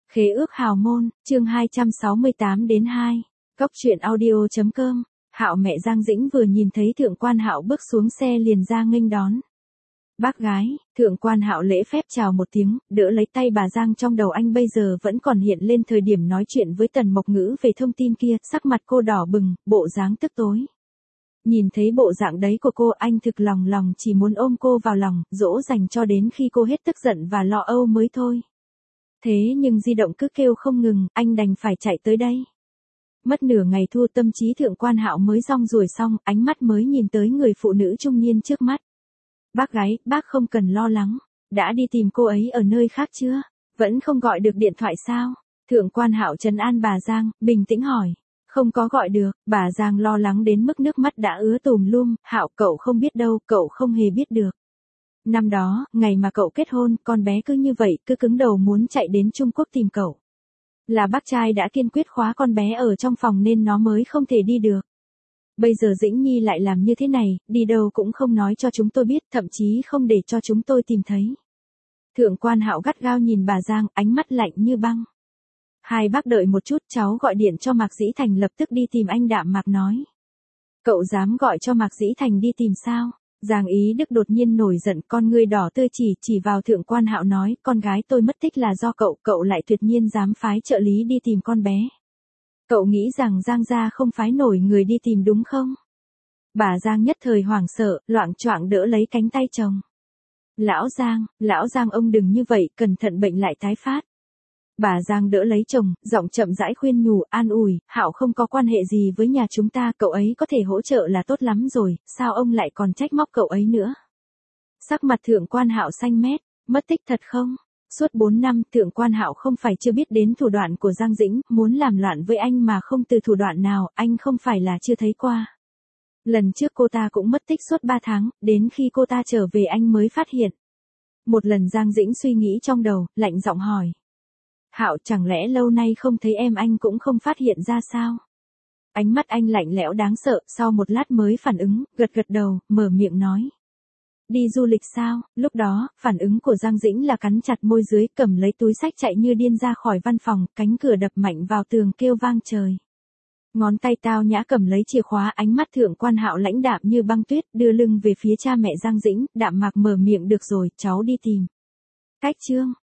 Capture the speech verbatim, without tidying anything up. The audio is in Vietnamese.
Khế ước hào môn, chương hai trăm sáu mươi tám đến hai. Cốc truyện audio chấm com. Hạo mẹ Giang Dĩnh vừa nhìn thấy Thượng Quan Hạo bước xuống xe liền ra nghênh đón. Bác gái. Thượng Quan Hạo lễ phép chào một tiếng, đỡ lấy tay bà Giang. Trong đầu anh bây giờ vẫn còn hiện lên thời điểm nói chuyện với Tần Mộc Ngữ về thông tin kia, sắc mặt cô đỏ bừng, bộ dáng tức tối. Nhìn thấy bộ dạng đấy của cô, anh thực lòng lòng chỉ muốn ôm cô vào lòng, dỗ dành cho đến khi cô hết tức giận và lo âu mới thôi. Thế nhưng di động cứ kêu không ngừng, anh đành phải chạy tới đây. Mất nửa ngày thu tâm trí Thượng Quan Hạo mới rong ruổi xong, ánh mắt mới nhìn tới người phụ nữ trung niên trước mắt. Bác gái, bác không cần lo lắng. Đã đi tìm cô ấy ở nơi khác chưa? Vẫn không gọi được điện thoại sao? Thượng Quan Hạo trấn an bà Giang, bình tĩnh hỏi. Không có gọi được. Bà Giang lo lắng đến mức nước mắt đã ứa tùm lum. Hạo, cậu không biết đâu, cậu không hề biết được. Năm đó, ngày mà cậu kết hôn, con bé cứ như vậy, cứ cứng đầu muốn chạy đến Trung Quốc tìm cậu. Là bác trai đã kiên quyết khóa con bé ở trong phòng nên nó mới không thể đi được. Bây giờ Dĩnh Nhi lại làm như thế này, đi đâu cũng không nói cho chúng tôi biết, thậm chí không để cho chúng tôi tìm thấy. Thượng Quan Hạo gắt gao nhìn bà Giang, ánh mắt lạnh như băng. Hai bác đợi một chút, cháu gọi điện cho Mạc Dĩ Thành lập tức đi tìm anh. Đạm Mạc nói. Cậu dám gọi cho Mạc Dĩ Thành đi tìm sao? Giang Ý Đức đột nhiên nổi giận, con ngươi đỏ tươi chỉ chỉ vào Thượng Quan Hạo nói, con gái tôi mất tích là do cậu, cậu lại tuyệt nhiên dám phái trợ lý đi tìm con bé. Cậu nghĩ rằng Giang gia không phái nổi người đi tìm đúng không? Bà Giang nhất thời hoảng sợ, loạng choạng đỡ lấy cánh tay chồng. Lão Giang, lão Giang ông đừng như vậy, cẩn thận bệnh lại tái phát. Bà Giang đỡ lấy chồng, giọng chậm rãi khuyên nhủ, an ủi, Hạo không có quan hệ gì với nhà chúng ta, cậu ấy có thể hỗ trợ là tốt lắm rồi, sao ông lại còn trách móc cậu ấy nữa? Sắc mặt Thượng Quan Hạo xanh mét, mất tích thật không? Suốt bốn năm, Thượng Quan Hạo không phải chưa biết đến thủ đoạn của Giang Dĩnh, muốn làm loạn với anh mà không từ thủ đoạn nào, anh không phải là chưa thấy qua. Lần trước cô ta cũng mất tích suốt ba tháng, đến khi cô ta trở về anh mới phát hiện. Một lần Giang Dĩnh suy nghĩ trong đầu, lạnh giọng hỏi. Hạo, chẳng lẽ lâu nay không thấy em anh cũng không phát hiện ra sao? Ánh mắt anh lạnh lẽo đáng sợ, sau một lát mới phản ứng, gật gật đầu, mở miệng nói. Đi du lịch sao? Lúc đó, phản ứng của Giang Dĩnh là cắn chặt môi dưới, cầm lấy túi xách chạy như điên ra khỏi văn phòng, cánh cửa đập mạnh vào tường kêu vang trời. Ngón tay tao nhã cầm lấy chìa khóa, ánh mắt Thượng Quan Hạo lãnh đạm như băng tuyết, đưa lưng về phía cha mẹ Giang Dĩnh. Đạm Mạc mở miệng, được rồi, cháu đi tìm. Cách chương.